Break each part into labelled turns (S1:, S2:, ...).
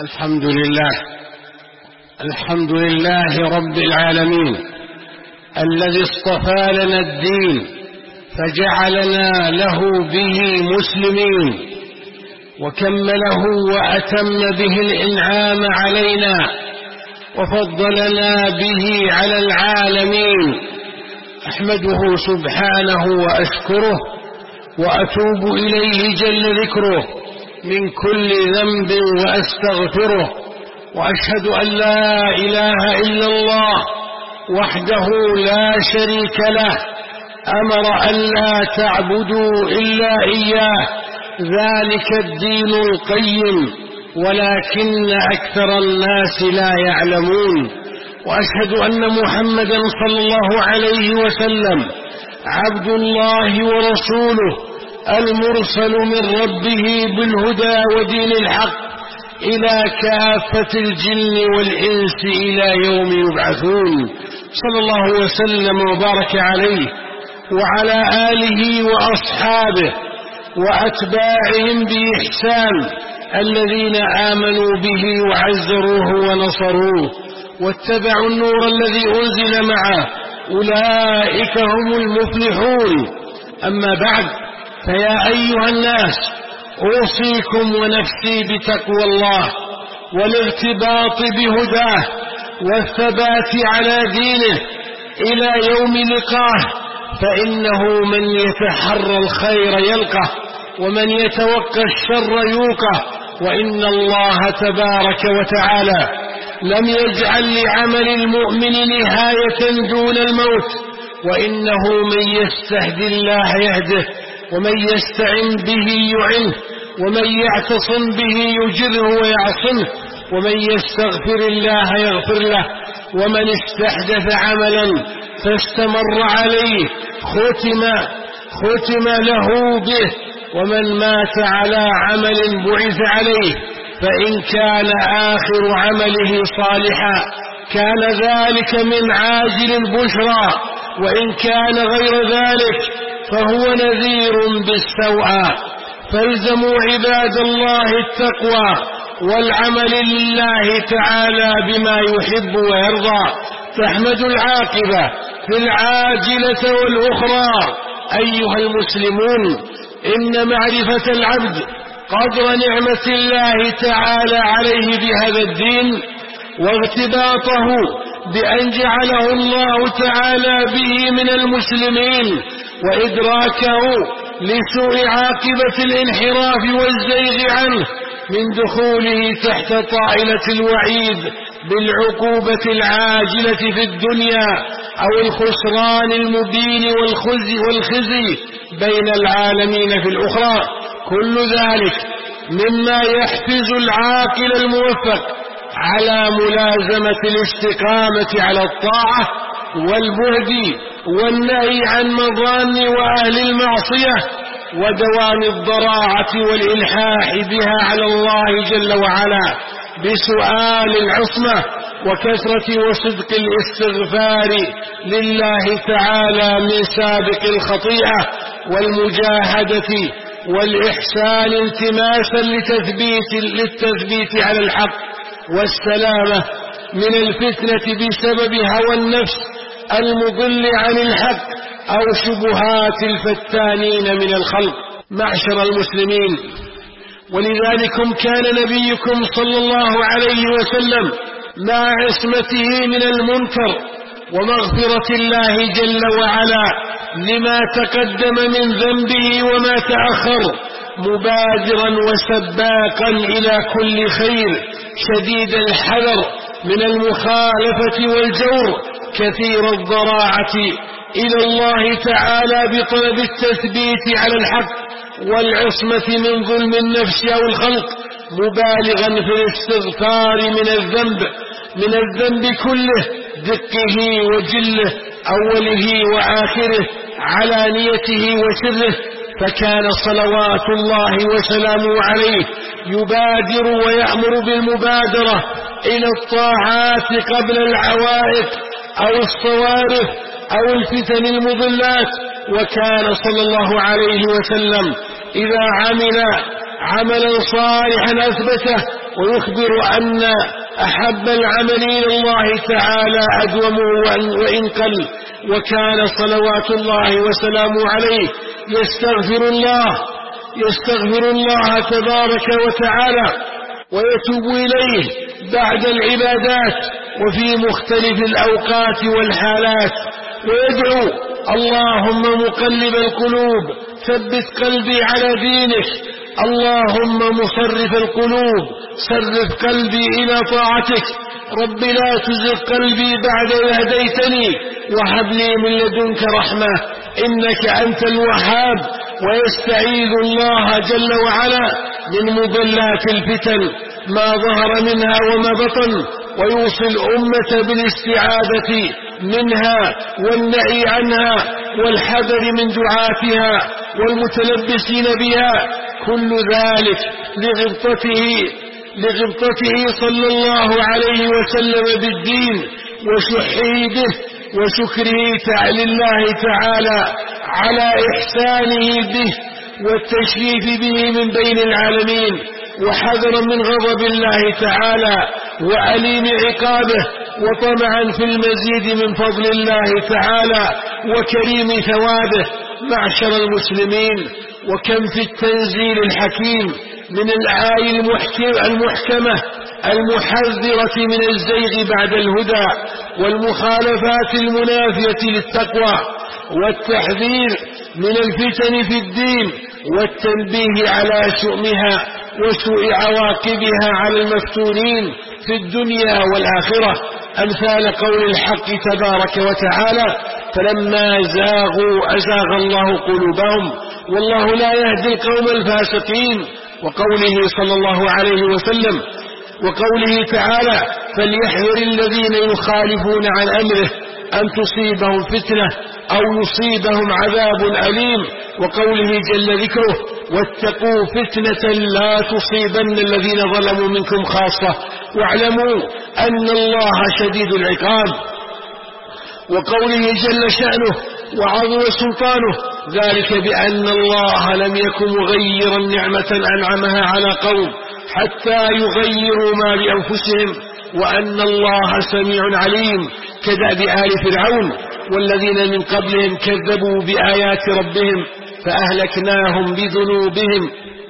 S1: الحمد لله رب العالمين الذي اصطفى لنا الدين فجعلنا له به مسلمين، وكمله وأتم به الإنعام علينا، وفضلنا به على العالمين. أحمده سبحانه وأشكره وأتوب إليه جل ذكره من كل ذنب وأستغفره، وأشهد أن لا إله إلا الله وحده لا شريك له، أمر أن لا تعبدوا إلا إياه، ذلك الدين القيم، ولكن أكثر الناس لا يعلمون. وأشهد أن محمدا صلى الله عليه وسلم عبد الله ورسوله المرسل من ربه بالهدى ودين الحق إلى كافة الجن والإنس إلى يوم يبعثون، صلى الله وسلم وبارك عليه وعلى آله وأصحابه وأتباعهم بإحسان الذين آمنوا به وعزروه ونصروه واتبعوا النور الذي أنزل معه، أولئك هم المفلحون. أما بعد، فيا أيها الناس، أوصيكم ونفسي بتقوى الله والارتباط بهداه والثبات على دينه إلى يوم لقاه، فإنه من يتحرى الخير يلقه ومن يتوقى الشر يوقه، وإن الله تبارك وتعالى لم يجعل لعمل المؤمن نهاية دون الموت، وإنه من يستهدي الله يهده، ومن يستعن به يعنه، ومن يعتصم به يجره ويعصمه، ومن يستغفر الله يغفر له، ومن استحدث عملا فاستمر عليه ختم له به، ومن مات على عمل بعث عليه، فإن كان آخر عمله صالحا كان ذلك من عاجل البشرى، وإن كان غير ذلك فهو نذير بالسوء. فالزموا عباد الله التقوى والعمل لله تعالى بما يحب ويرضى، تحمد العاقبة في العاجلة والأخرى. أيها المسلمون، إن معرفة العبد قدر نعمة الله تعالى عليه بهذا الدين وارتباطه بأن جعله الله تعالى به من المسلمين، وإدراكه لسوء عاقبة الانحراف والزيغ عنه من دخوله تحت طائلة الوعيد بالعقوبة العاجلة في الدنيا أو الخسران المبين والخزي بين العالمين في الأخرى، كل ذلك مما يحفز العاقل الموفق على ملازمة الاستقامة على الطاعة والبعد والنهي عن مظان وأهل المعصية، ودوام الضراعة والإلحاح بها على الله جل وعلا بسؤال العصمة وكثرة وصدق الاستغفار لله تعالى من سابق الخطيئة والمجاهدة والإحسان التماسا للتثبيت على الحق والسلامة من الفتنة بسبب هوى النفس المضل عن الحق أو شبهات الفتانين من الخلق. معشر المسلمين، ولذلكم كان نبيكم صلى الله عليه وسلم مع عصمته من المنكر ومغفرة الله جل وعلا لما تقدم من ذنبه وما تأخر، مبادرا وسباقا إلى كل خير، شديد الحذر من المخالفة والجور، كثير الضراعة إلى الله تعالى بطلب التثبيت على الحق والعصمة من ظلم النفس أو الخلق، مبالغا في الاستغفار من الذنب كله، دقه وجله، أوله وآخره، علانيته وسره. فكان صلوات الله وسلامه عليه يبادر ويأمر بالمبادرة إلى الطاعات قبل العوائق أو الصوارف أو الفتن المضلات. وكان صلى الله عليه وسلم إذا عمل عملا صالحا أثبته، ويخبر أن أحب العمل إلى الله تعالى أدومه وإن قل، وكان صلوات الله وسلامه عليه يستغفر الله تبارك وتعالى ويتوب إليه بعد العبادات وفي مختلف الأوقات والحالات، ويدعو: اللهم مقلب القلوب ثبت قلبي على دينك، اللهم مصرف القلوب صرف قلبي إلى طاعتك، رب لا تزغ قلبي بعد إذ هديتني وهب لي من لدنك رحمة إنك أنت الوهاب. ويستعيذ الله جل وعلا من مضلات الفتن ما ظهر منها وما بطن، ويوصي الأمة بالاستعاذة منها والنهي عنها والحذر من دعاتها والمتلبسين بها، كل ذلك لغبطته صلى الله عليه وسلم بالدين وشحه به وشكره لله تعالى على إحسانه به والتشريف به من بين العالمين، وحذرا من غضب الله تعالى وأليم عقابه، وطمعا في المزيد من فضل الله تعالى وكريم ثوابه. معشر المسلمين، وكم في التنزيل الحكيم من الآي المحكمة المحذرة من الزيغ بعد الهدى والمخالفات المنافية للتقوى، والتحذير من الفتن في الدين، والتنبيه على شؤمها وسوء عواقبها على المفتونين في الدنيا والآخرة، أمثال قول الحق تبارك وتعالى: فلما زاغوا أزاغ الله قلوبهم والله لا يهدي القوم الفاسقين، وقوله صلى الله عليه وسلم، وقوله تعالى: فليحذر الذين يخالفون عن أمره أن تصيبهم فتنة أو يصيبهم عذاب أليم، وقوله جل ذكره: واتقوا فتنة لا تصيبن الذين ظلموا منكم خاصة واعلموا أن الله شديد العقاب، وقوله جل شأنه وعظم سلطانه: ذلك بأن الله لم يكن مغيرا نعمة أنعمها على قوم حتى يغيروا ما بأنفسهم وأن الله سميع عليم، كدأب آل فرعون والذين من قبلهم كذبوا بآيات ربهم فأهلكناهم بذنوبهم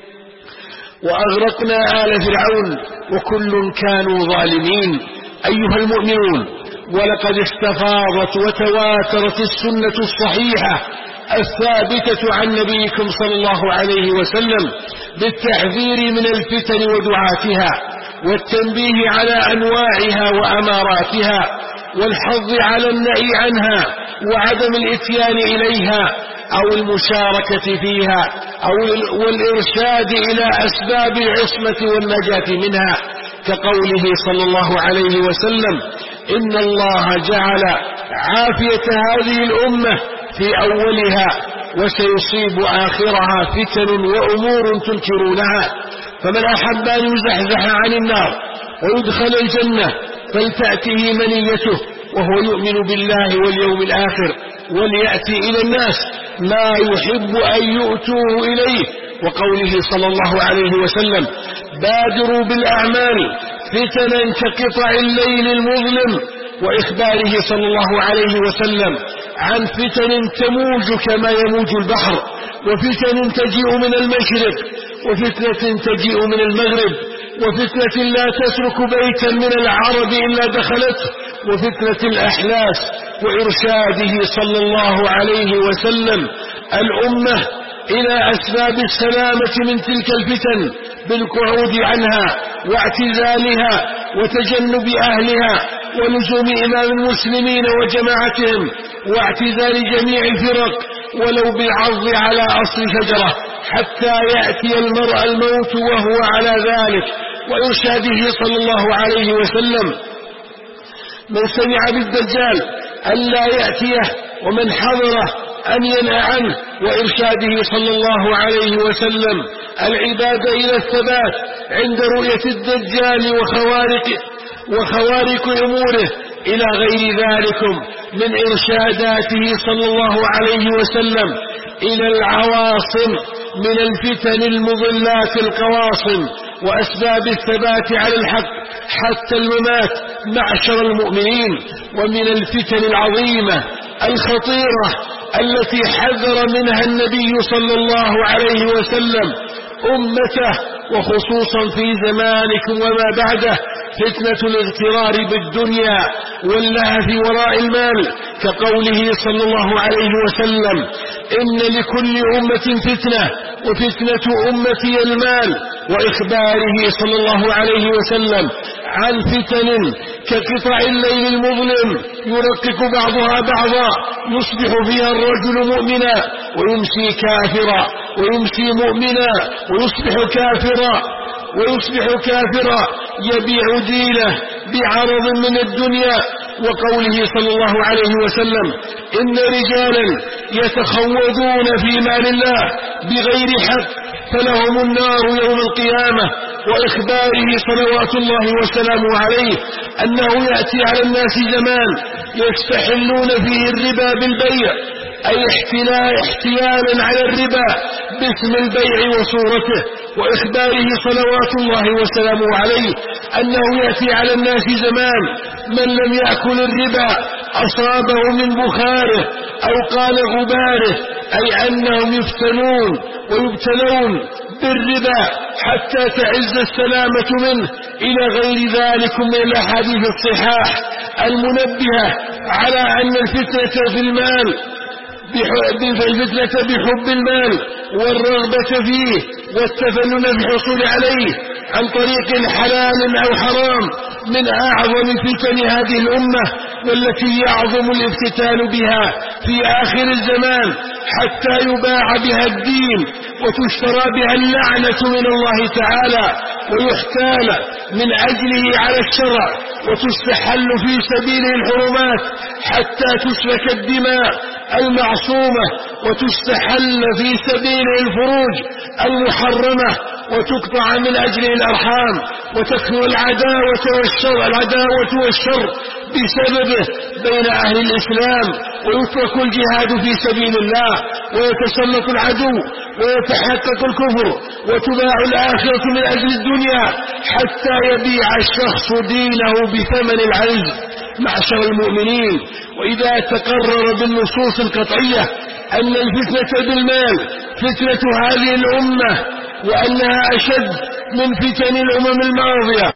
S1: وأغرقنا آل فرعون وكل كانوا ظالمين. أيها المؤمنون، ولقد استفاضت وتواترت السنة الصحيحة الثابتة عن نبيكم صلى الله عليه وسلم بالتحذير من الفتن ودعاتها، والتنبيه على أنواعها وأماراتها، والحظ على النهي عنها وعدم الإتيان إليها أو المشاركة فيها والإرشاد إلى أسباب العصمة والنجاة منها، كقوله صلى الله عليه وسلم: إن الله جعل عافية هذه الأمة في أولها وسيصيب آخرها فتن وأمور تنكرونها، فمن أحب أن يزحزح عن النار ويدخل الجنة فلتأته منيته وهو يؤمن بالله واليوم الآخر وليأتي إلى الناس ما يحب أن يؤتوه إليه، وقوله صلى الله عليه وسلم: بادروا بالأعمال فتنا كقطع الليل المظلم، وإخباره صلى الله عليه وسلم عن فتن تموج كما يموج البحر، وفتن تجيء من المشرق، وفتنة تجيء من المغرب، وفتنة لا تترك بيتا من العرب إلا دخلته، وفتنة الأحلاس، وإرشاده صلى الله عليه وسلم الأمة إلى أسباب السلامة من تلك الفتن بالقعود عنها واعتزالها وتجنب أهلها ولزوم إمام المسلمين وجماعتهم واعتزال جميع الفرق ولو بالعض على أصل شجرة حتى يأتي المرء الموت وهو على ذلك، وإرشاده صلى الله عليه وسلم من سمع بالدجال ألا يأتيه ومن حضره أن ينهى عنه، وإرشاده صلى الله عليه وسلم العباد إلى الثبات عند رؤية الدجال وخوارق أموره إلى غير ذلك من إرشاداته صلى الله عليه وسلم إلى العواصم من الفتن المضلات القواصم وأسباب الثبات على الحق حتى الممات معشر المؤمنين، ومن الفتن العظيمة الخطيرة التي حذر منها النبي صلى الله عليه وسلم أمته وخصوصا في زمانكم وما بعده، فتنة الاغترار بالدنيا واللهث وراء المال، كقوله صلى الله عليه وسلم: إن لكل أمة فتنة وفتنة أمتي المال، وإخباره صلى الله عليه وسلم عن فتن كقطع الليل المظلم يرقق بعضها بعضا، يصبح فيها الرجل مؤمنا ويمسي كافرا، ويمسي مؤمنا ويصبح كافرا يبيع دينه بعرض من الدنيا. وقوله صلى الله عليه وسلم: إن رجالا يتخوضون في مال الله بغير حق فلهم النار يوم القيامة. وإخباره صلوات الله وسلامه عليه أنه يأتي على الناس زمان يستحلون فيه الربا بالبيع، أي احتيالا على الربا باسم البيع وصورته. وإخباره صلوات الله وسلامه عليه أنه يأتي على الناس زمان من لم يأكل الربا أصابه من بخاره أو قال غباره، أي أنهم يفتنون ويبتلون بالربا حتى تعز السلامة منه، إلى غير ذلك من الأحاديث الصحاح المنبهة على أن الفتنة في المال الفتنة بحب المال والرغبة فيه والتفنن بالحصول عليه عن طريق حلال أو حرام من أعظم فتن هذه الأمة، والتي يعظم الافتتان بها في آخر الزمان حتى يباع بها الدين وتشترى بها اللعنة من الله تعالى، ويحتال من أجله على الشرع، وتستحل في سبيله الحرمات حتى تسفك الدماء المعصومة، وتستحل في سبيله الفروج المحرمة، وتقطع من أجله الأرحام، وتكثر العداوة والشر بسببه بين أهل الإسلام، ويترك الجهاد في سبيل الله، ويتسلط العدو، ويتحقق الكفر، وتباع الآخرة من أجل الدنيا حتى يبيع الشخص دينه بثمن العز. معشر المؤمنين، وإذا تقرر بالنصوص القطعية أن الفتنة بالمال فتنة هذه الأمة، وأنها أشد من فتن الأمم الماضية